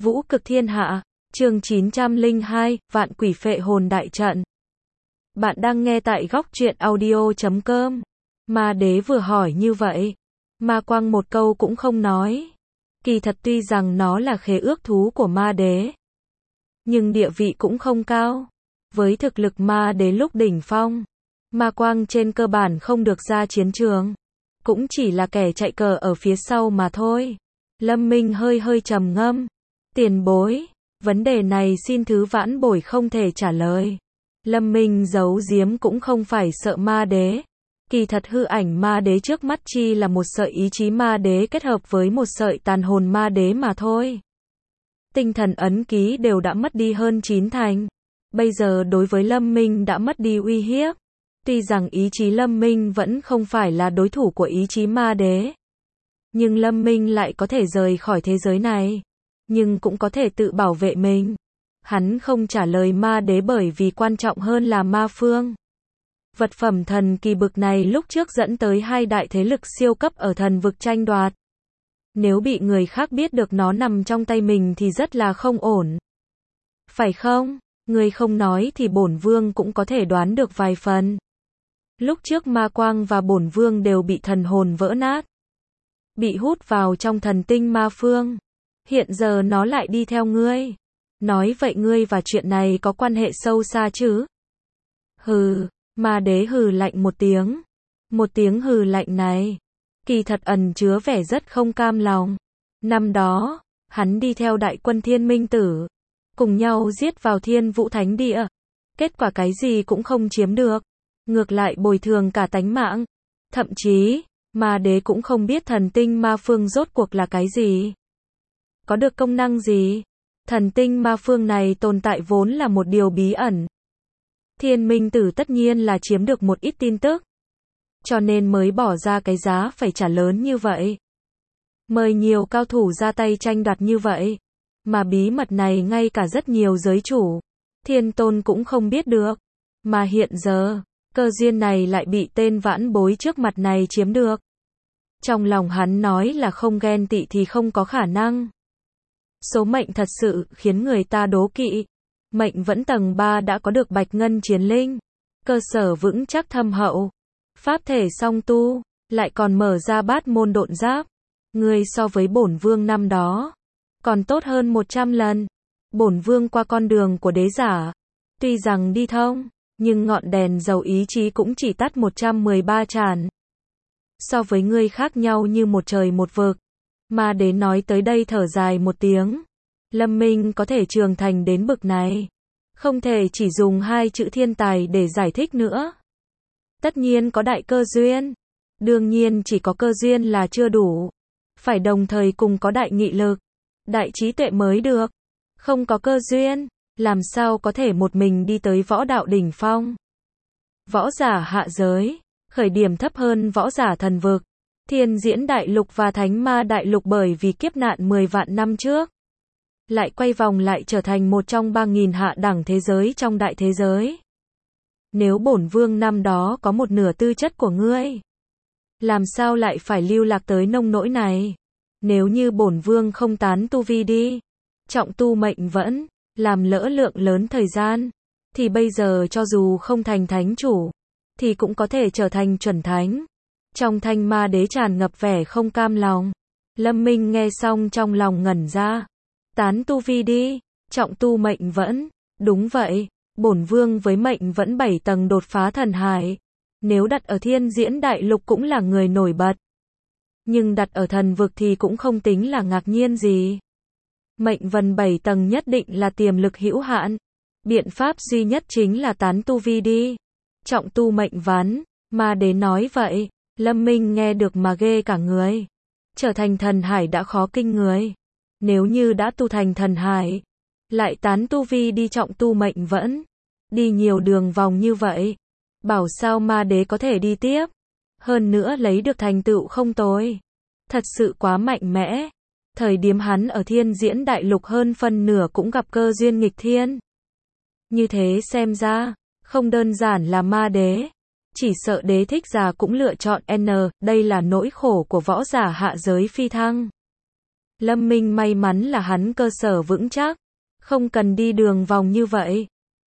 Vũ cực thiên hạ, chương 902, Vạn quỷ phệ hồn đại trận. Bạn đang nghe tại góc truyện audio.com. Ma đế vừa hỏi như vậy, Ma Quang một câu cũng không nói. Kỳ thật tuy rằng nó là khế ước thú của ma đế, nhưng địa vị cũng không cao. Với thực lực ma đế lúc đỉnh phong, Ma Quang trên cơ bản không được ra chiến trường, cũng chỉ là kẻ chạy cờ ở phía sau mà thôi. Lâm Minh hơi trầm ngâm. Tiền bối, vấn đề này xin thứ vãn bối không thể trả lời. Lâm Minh giấu giếm cũng không phải sợ ma đế. Kỳ thật hư ảnh ma đế trước mắt chi là một sợi ý chí ma đế kết hợp với một sợi tàn hồn ma đế mà thôi. Tinh thần ấn ký đều đã mất đi hơn 9 thành. Bây giờ đối với Lâm Minh đã mất đi uy hiếp. Tuy rằng ý chí Lâm Minh vẫn không phải là đối thủ của ý chí ma đế, nhưng Lâm Minh lại có thể rời khỏi thế giới này, nhưng cũng có thể tự bảo vệ mình. Hắn không trả lời ma đế bởi vì quan trọng hơn là ma phương. Vật phẩm thần kỳ bực này lúc trước dẫn tới hai đại thế lực siêu cấp ở thần vực tranh đoạt. Nếu bị người khác biết được nó nằm trong tay mình thì rất là không ổn. Phải không? Người không nói thì bổn vương cũng có thể đoán được vài phần. Lúc trước Ma Quang và bổn vương đều bị thần hồn vỡ nát, bị hút vào trong thần tinh ma phương. Hiện giờ nó lại đi theo ngươi. Nói vậy ngươi và chuyện này có quan hệ sâu xa chứ? Hừ, ma đế hừ lạnh một tiếng. Một tiếng hừ lạnh này, kỳ thật ẩn chứa vẻ rất không cam lòng. Năm đó, hắn đi theo đại quân Thiên Minh Tử, cùng nhau giết vào Thiên Vũ Thánh Địa. Kết quả cái gì cũng không chiếm được, ngược lại bồi thường cả tánh mạng. Thậm chí, ma đế cũng không biết thần tinh ma phương rốt cuộc là cái gì, có được công năng gì. Thần tinh ma phương này tồn tại vốn là một điều bí ẩn. Thiên Minh Tử tất nhiên là chiếm được một ít tin tức, cho nên mới bỏ ra cái giá phải trả lớn như vậy, mời nhiều cao thủ ra tay tranh đoạt như vậy. Mà bí mật này ngay cả rất nhiều giới chủ, Thiên Tôn cũng không biết được. Mà hiện giờ, cơ duyên này lại bị tên vãn bối trước mặt này chiếm được. Trong lòng hắn nói là không ghen tị thì không có khả năng. Số mệnh thật sự khiến người ta đố kỵ. Mệnh vẫn tầng 3 đã có được bạch ngân chiến linh, cơ sở vững chắc thâm hậu, pháp thể song tu, lại còn mở ra bát môn độn giáp. Người so với bổn vương năm đó còn tốt hơn 100 lần. Bổn vương qua con đường của đế giả, tuy rằng đi thông, nhưng ngọn đèn dầu ý chí cũng chỉ tắt 113 tràn. So với ngươi khác nhau như một trời một vực. Ma đế nói tới đây thở dài một tiếng. Lâm Minh có thể trưởng thành đến bực này, không thể chỉ dùng hai chữ thiên tài để giải thích nữa. Tất nhiên có đại cơ duyên. Đương nhiên chỉ có cơ duyên là chưa đủ, phải đồng thời cùng có đại nghị lực, đại trí tuệ mới được. Không có cơ duyên, làm sao có thể một mình đi tới võ đạo đỉnh phong. Võ giả hạ giới, khởi điểm thấp hơn võ giả thần vực, Thiên Diễn Đại Lục và Thánh Ma Đại Lục bởi vì kiếp nạn 10 vạn năm trước, lại quay vòng lại trở thành một trong 3.000 hạ đẳng thế giới trong đại thế giới. Nếu bổn vương năm đó có một nửa tư chất của ngươi, làm sao lại phải lưu lạc tới nông nỗi này? Nếu như bổn vương không tán tu vi đi, trọng tu mệnh vẫn, làm lỡ lượng lớn thời gian, thì bây giờ cho dù không thành thánh chủ, thì cũng có thể trở thành chuẩn thánh. Trong thanh ma đế tràn ngập vẻ không cam lòng. Lâm Minh nghe xong trong lòng ngẩn ra. Tán tu vi đi, trọng tu mệnh vẫn, đúng vậy, bổn vương với mệnh vẫn 7 tầng đột phá thần hải. Nếu đặt ở Thiên Diễn Đại Lục cũng là người nổi bật, nhưng đặt ở thần vực thì cũng không tính là ngạc nhiên gì. Mệnh vần 7 tầng nhất định là tiềm lực hữu hạn. Biện pháp duy nhất chính là tán tu vi đi, trọng tu mệnh ván. Ma đế nói vậy, Lâm Minh nghe được mà ghê cả người. Trở thành thần hải đã khó kinh người, nếu như đã tu thành thần hải, lại tán tu vi đi trọng tu mệnh vẫn, đi nhiều đường vòng như vậy, bảo sao ma đế có thể đi tiếp. Hơn nữa lấy được thành tựu không tồi, thật sự quá mạnh mẽ. Thời điểm hắn ở Thiên Diễn Đại Lục hơn phân nửa cũng gặp cơ duyên nghịch thiên. Như thế xem ra, không đơn giản là ma đế, chỉ sợ đế thích giả cũng lựa chọn N, đây là nỗi khổ của võ giả hạ giới phi thăng. Lâm Minh may mắn là hắn cơ sở vững chắc, không cần đi đường vòng như vậy.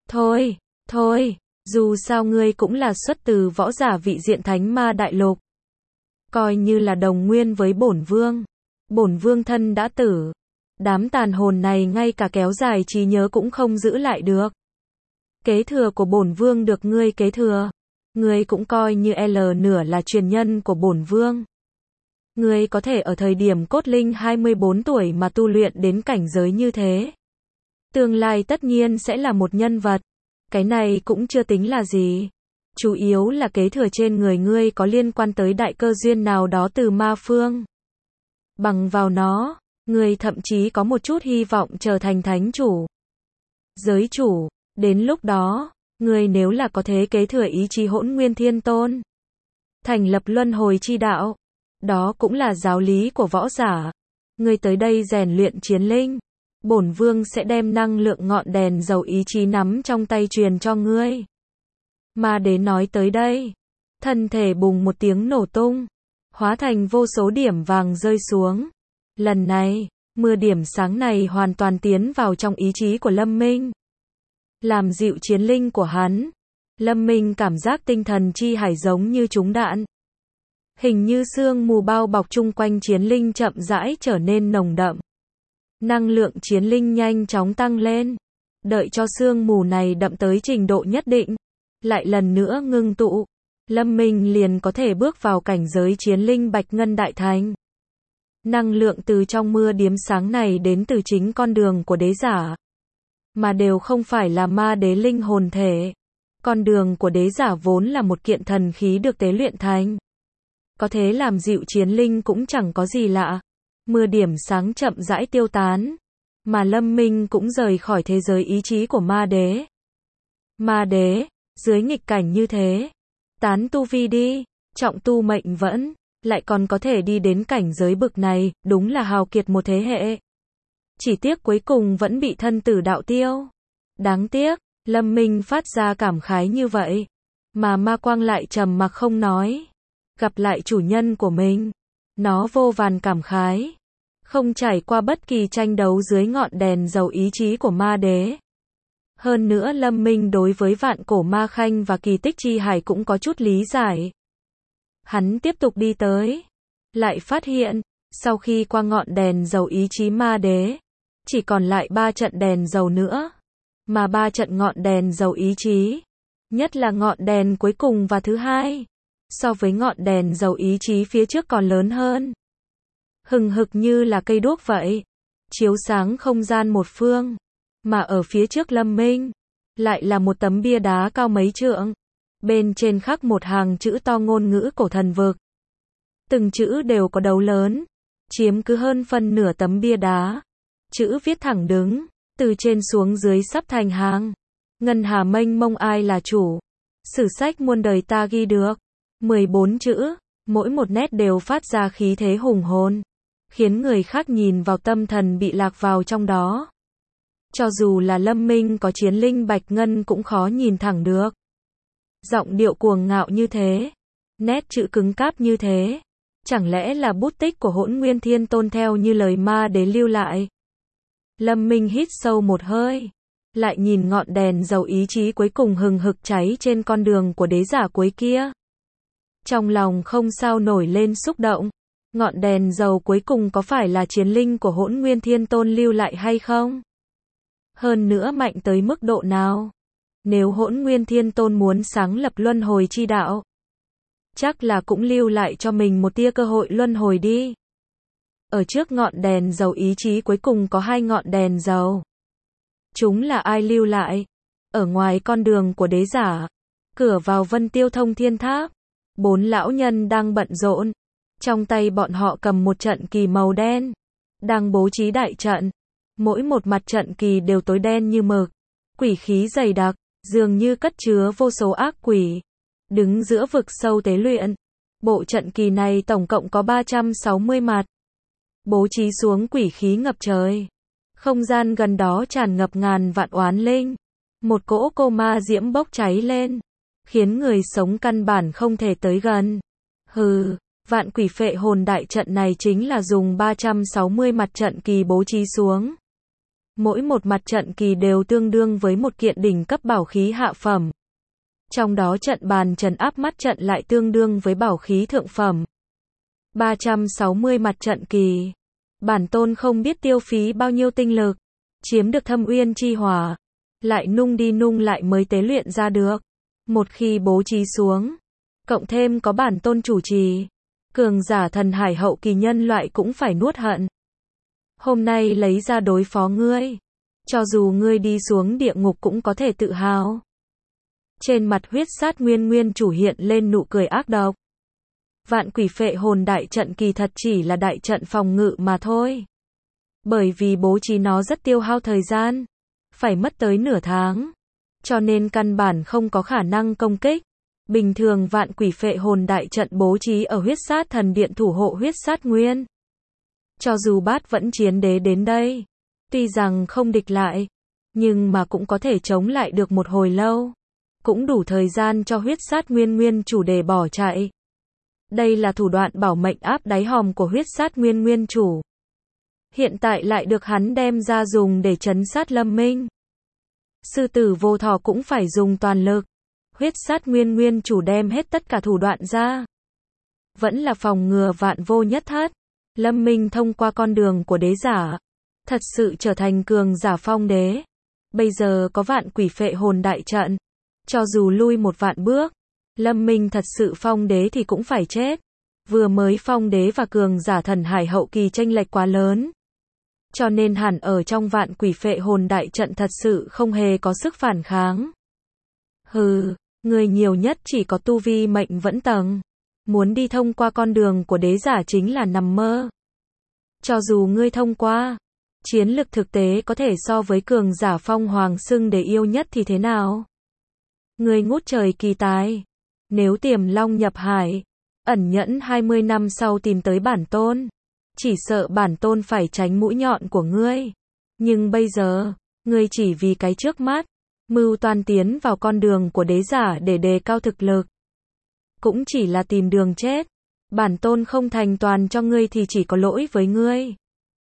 Thôi, dù sao ngươi cũng là xuất từ võ giả vị diện thánh ma đại lục. Coi như là đồng nguyên với bổn vương. Bổn vương thân đã tử. Đám tàn hồn này ngay cả kéo dài trí nhớ cũng không giữ lại được. Kế thừa của bổn vương được ngươi kế thừa. Ngươi cũng coi như L nửa là truyền nhân của bổn vương. Ngươi có thể ở thời điểm cốt linh 24 tuổi mà tu luyện đến cảnh giới như thế. Tương lai tất nhiên sẽ là một nhân vật. Cái này cũng chưa tính là gì. Chủ yếu là kế thừa trên người ngươi có liên quan tới đại cơ duyên nào đó từ ma phương. Bằng vào nó, ngươi thậm chí có một chút hy vọng trở thành thánh chủ. Giới chủ, đến lúc đó, ngươi nếu là có thế kế thừa ý chí Hỗn Nguyên Thiên Tôn, thành lập luân hồi chi đạo, đó cũng là giáo lý của võ giả. Ngươi tới đây rèn luyện chiến linh, bổn vương sẽ đem năng lượng ngọn đèn dầu ý chí nắm trong tay truyền cho ngươi. Ma Đế nói tới đây, thân thể bùng một tiếng nổ tung, hóa thành vô số điểm vàng rơi xuống. Lần này, mưa điểm sáng này hoàn toàn tiến vào trong ý chí của Lâm Minh, làm dịu chiến linh của hắn. Lâm Minh cảm giác tinh thần chi hải giống như trúng đạn. Hình như sương mù bao bọc chung quanh chiến linh chậm rãi trở nên nồng đậm. Năng lượng chiến linh nhanh chóng tăng lên. Đợi cho sương mù này đậm tới trình độ nhất định, lại lần nữa ngưng tụ, Lâm Minh liền có thể bước vào cảnh giới chiến linh Bạch Ngân Đại Thành. Năng lượng từ trong mưa điếm sáng này đến từ chính con đường của đế giả, mà đều không phải là ma đế linh hồn thể. Con đường của đế giả vốn là một kiện thần khí được tế luyện thành. Có thế làm dịu chiến linh cũng chẳng có gì lạ. Mưa điểm sáng chậm rãi tiêu tán, mà Lâm Minh cũng rời khỏi thế giới ý chí của ma đế. Ma đế, dưới nghịch cảnh như thế, tán tu vi đi, trọng tu mệnh vẫn, lại còn có thể đi đến cảnh giới bực này, đúng là hào kiệt một thế hệ. Chỉ tiếc cuối cùng vẫn bị thân tử đạo tiêu. Đáng tiếc, Lâm Minh phát ra cảm khái như vậy, mà ma quang lại trầm mặc không nói. Gặp lại chủ nhân của mình, nó vô vàn cảm khái, không trải qua bất kỳ tranh đấu dưới ngọn đèn dầu ý chí của ma đế. Hơn nữa Lâm Minh đối với vạn cổ ma khanh và kỳ tích chi hải cũng có chút lý giải. Hắn tiếp tục đi tới, lại phát hiện, sau khi qua ngọn đèn dầu ý chí ma đế, chỉ còn lại 3 trận đèn dầu nữa. Mà 3 trận ngọn đèn dầu ý chí, nhất là ngọn đèn cuối cùng và thứ hai, so với ngọn đèn dầu ý chí phía trước còn lớn hơn. Hừng hực như là cây đuốc vậy, chiếu sáng không gian một phương. Mà ở phía trước Lâm Minh, lại là một tấm bia đá cao mấy trượng. Bên trên khắc một hàng chữ to ngôn ngữ cổ thần vực. Từng chữ đều có đầu lớn, chiếm cứ hơn phân nửa tấm bia đá. Chữ viết thẳng đứng, từ trên xuống dưới sắp thành hàng. Ngân hà mênh mông ai là chủ. Sử sách muôn đời ta ghi được. 14 chữ, mỗi một nét đều phát ra khí thế hùng hồn, khiến người khác nhìn vào tâm thần bị lạc vào trong đó. Cho dù là Lâm Minh có chiến linh Bạch Ngân cũng khó nhìn thẳng được. Giọng điệu cuồng ngạo như thế, nét chữ cứng cáp như thế, chẳng lẽ là bút tích của Hỗn Nguyên Thiên Tôn theo như lời ma đế lưu lại? Lâm Minh hít sâu một hơi, lại nhìn ngọn đèn dầu ý chí cuối cùng hừng hực cháy trên con đường của đế giả cuối kia. Trong lòng không sao nổi lên xúc động, ngọn đèn dầu cuối cùng có phải là chiến linh của Hỗn Nguyên Thiên Tôn lưu lại hay không? Hơn nữa mạnh tới mức độ nào? Nếu Hỗn Nguyên Thiên Tôn muốn sáng lập luân hồi chi đạo, chắc là cũng lưu lại cho mình một tia cơ hội luân hồi đi. Ở trước ngọn đèn dầu ý chí cuối cùng có 2 ngọn đèn dầu. Chúng là ai lưu lại? Ở ngoài con đường của đế giả, cửa vào Vân Tiêu Thông Thiên Tháp, 4 lão nhân đang bận rộn. Trong tay bọn họ cầm một trận kỳ màu đen, đang bố trí đại trận. Mỗi một mặt trận kỳ đều tối đen như mực, quỷ khí dày đặc, dường như cất chứa vô số ác quỷ. Đứng giữa vực sâu tế luyện, bộ trận kỳ này tổng cộng có 360 mặt. Bố trí xuống quỷ khí ngập trời. Không gian gần đó tràn ngập ngàn vạn oán linh. Một cỗ cô ma diễm bốc cháy lên, khiến người sống căn bản không thể tới gần. Hừ, Vạn quỷ phệ hồn đại trận này chính là dùng 360 mặt trận kỳ bố trí xuống. Mỗi một mặt trận kỳ đều tương đương với một kiện đỉnh cấp bảo khí hạ phẩm. Trong đó trận bàn trấn áp mắt trận lại tương đương với bảo khí thượng phẩm. 360 mặt trận kỳ. Bản tôn không biết tiêu phí bao nhiêu tinh lực, chiếm được Thâm Uyên chi hỏa, lại nung đi nung lại mới tế luyện ra được. Một khi bố trí xuống, cộng thêm có bản tôn chủ trì, cường giả thần hải hậu kỳ nhân loại cũng phải nuốt hận. Hôm nay lấy ra đối phó ngươi, cho dù ngươi đi xuống địa ngục cũng có thể tự hào. Trên mặt huyết sát nguyên chủ hiện lên nụ cười ác độc. Vạn quỷ phệ hồn đại trận kỳ thật chỉ là đại trận phòng ngự mà thôi. Bởi vì bố trí nó rất tiêu hao thời gian, phải mất tới nửa tháng, cho nên căn bản không có khả năng công kích. Bình thường vạn quỷ phệ hồn đại trận bố trí ở huyết sát thần điện thủ hộ huyết sát nguyên. Cho dù bát vẫn chiến đế đến đây, tuy rằng không địch lại, nhưng mà cũng có thể chống lại được một hồi lâu. Cũng đủ thời gian cho huyết sát nguyên chủ để bỏ chạy. Đây là thủ đoạn bảo mệnh áp đáy hòm của huyết sát nguyên chủ. Hiện tại lại được hắn đem ra dùng để trấn sát Lâm Minh. Sư tử vô thọ cũng phải dùng toàn lực. Huyết sát nguyên chủ đem hết tất cả thủ đoạn ra. Vẫn là phòng ngừa vạn vô nhất thất. Lâm Minh thông qua con đường của đế giả, thật sự trở thành cường giả phong đế. Bây giờ có vạn quỷ phệ hồn đại trận, cho dù lui một vạn bước, Lâm Minh thật sự phong đế thì cũng phải chết. Vừa mới phong đế và cường giả thần hải hậu kỳ chênh lệch quá lớn, cho nên hẳn ở trong vạn quỷ phệ hồn đại trận thật sự không hề có sức phản kháng. Hừ, người nhiều nhất chỉ có tu vi mệnh vẫn tầng. Muốn đi thông qua con đường của đế giả chính là nằm mơ. Cho dù ngươi thông qua, chiến lực thực tế có thể so với cường giả phong hoàng xưng đế yêu nhất thì thế nào? Ngươi ngút trời kỳ tài. Nếu tiềm long nhập hải, ẩn nhẫn 20 năm sau tìm tới bản tôn, chỉ sợ bản tôn phải tránh mũi nhọn của ngươi. Nhưng bây giờ, ngươi chỉ vì cái trước mắt, mưu toan tiến vào con đường của đế giả để đề cao thực lực. Cũng chỉ là tìm đường chết. Bản tôn không thành toàn cho ngươi thì chỉ có lỗi với ngươi.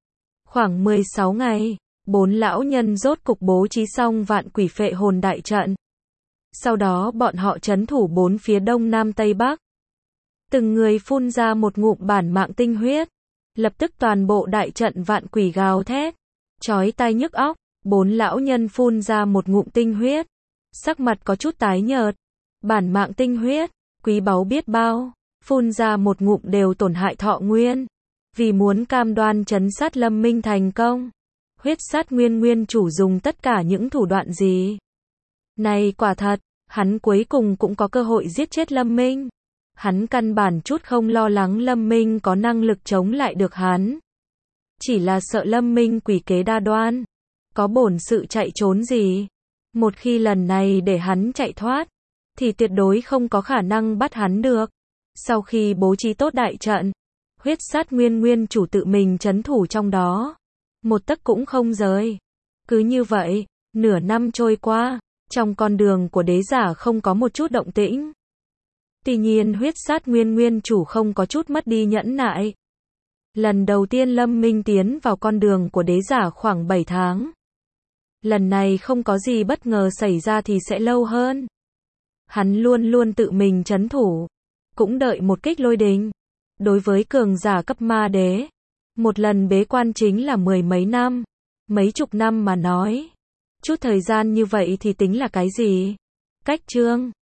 Khoảng 16 ngày, 4 lão nhân rốt cục bố trí xong vạn quỷ phệ hồn đại trận. Sau đó bọn họ trấn thủ 4 phía đông nam tây bắc. Từng người phun ra một ngụm bản mạng tinh huyết. Lập tức toàn bộ đại trận vạn quỷ gào thét, chói tai nhức óc. 4 lão nhân phun ra một ngụm tinh huyết, sắc mặt có chút tái nhợt. Bản mạng tinh huyết, quý báu biết bao, phun ra một ngụm đều tổn hại thọ nguyên. Vì muốn cam đoan trấn sát Lâm Minh thành công, huyết sát nguyên chủ dùng tất cả những thủ đoạn gì. Này quả thật, hắn cuối cùng cũng có cơ hội giết chết Lâm Minh. Hắn căn bản chút không lo lắng Lâm Minh có năng lực chống lại được hắn. Chỉ là sợ Lâm Minh quỷ kế đa đoan, có bổn sự chạy trốn gì. Một khi lần này để hắn chạy thoát, thì tuyệt đối không có khả năng bắt hắn được. Sau khi bố trí tốt đại trận, huyết sát nguyên chủ tự mình trấn thủ trong đó, một tấc cũng không rời. Cứ như vậy, nửa năm trôi qua, trong con đường của đế giả không có một chút động tĩnh. Tuy nhiên huyết sát nguyên chủ không có chút mất đi nhẫn nại. Lần đầu tiên Lâm Minh tiến vào con đường của đế giả khoảng 7 tháng. Lần này không có gì bất ngờ xảy ra thì sẽ lâu hơn. Hắn luôn luôn tự mình trấn thủ, cũng đợi một kích lôi đình. Đối với cường giả cấp ma đế, một lần bế quan chính là 10 mấy năm, mấy chục năm mà nói. Chút thời gian như vậy thì tính là cái gì? Cách chương